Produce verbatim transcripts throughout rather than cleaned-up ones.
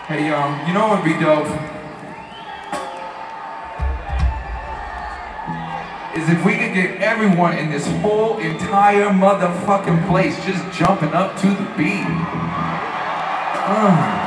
Hey, um, you know what would be dope? Is if we could get everyone in this whole entire motherfucking place just jumping up to the beat. Uh.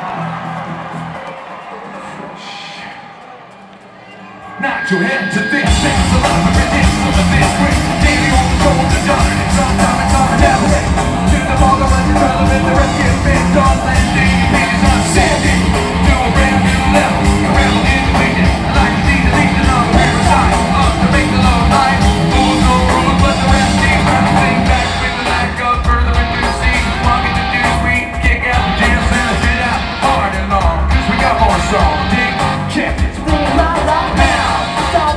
Nod your head to this, thanks a lot for this, for the best way. Daily on the road to done, it's on time, it's on that way. To the ball, the ones relevant, the rest get bent, don't let the opinions understanding. To a brand new level, a rebel independent. I like to see the legion on the riverside, up to make the low line. Rules, no rules, but the rest need trying to think back with the lack of further into the sea. Walking to do sweet, kick out the jams, and I sit out hard and long, cause we got more songs. Dig, check it.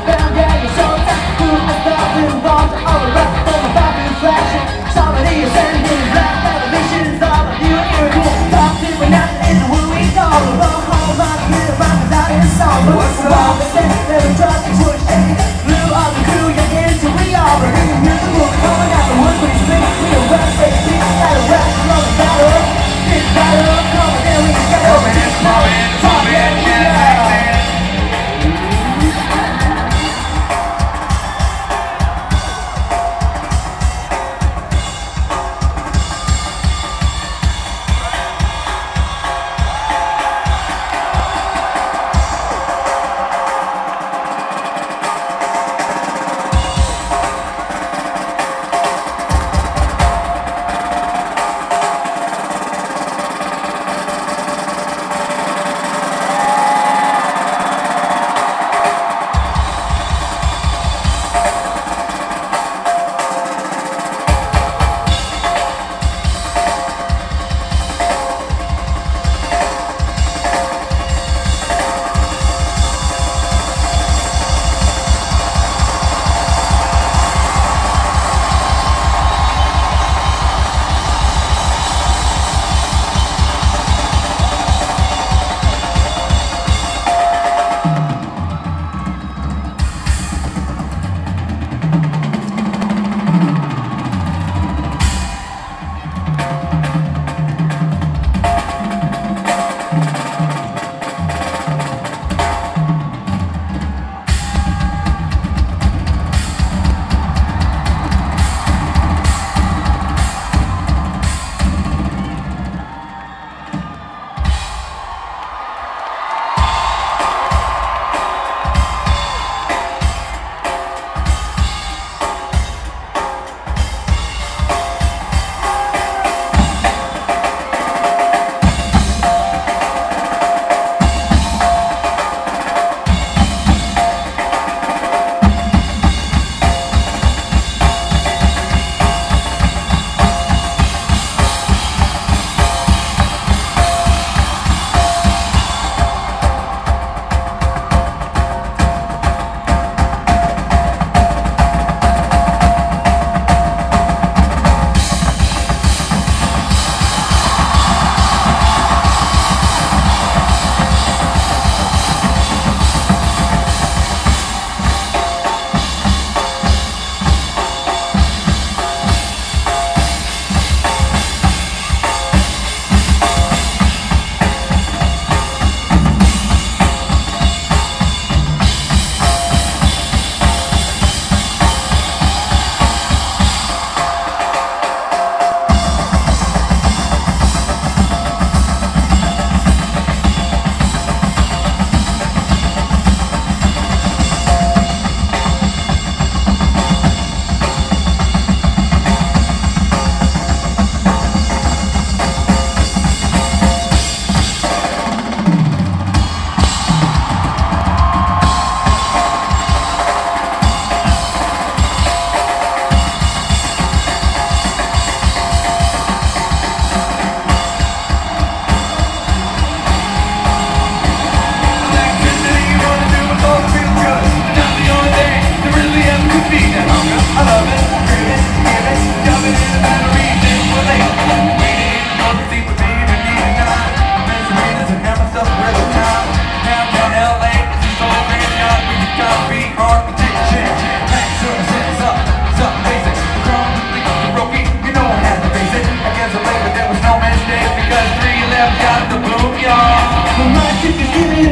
Somebody is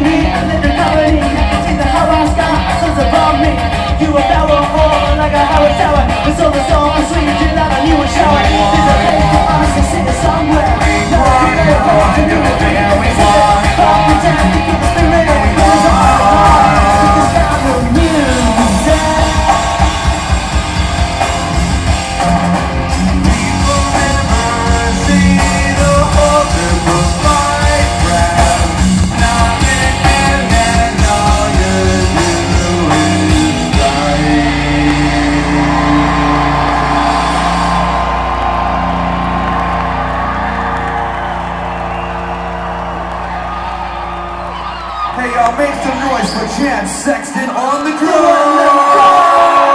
heat, I live in company. Take the high sky, sons above me. You a power whore like a Howard Tower. It's all the song, I'm sweet, you like a new shower. There's a place for us to sit somewhere. Now I feel like a whore to do the thing that we want. Fuck the time to keep the spirit in. Cause I'm a heart, it's the sound of music. Hey y'all, make some noise for Chance Sexton on the drums!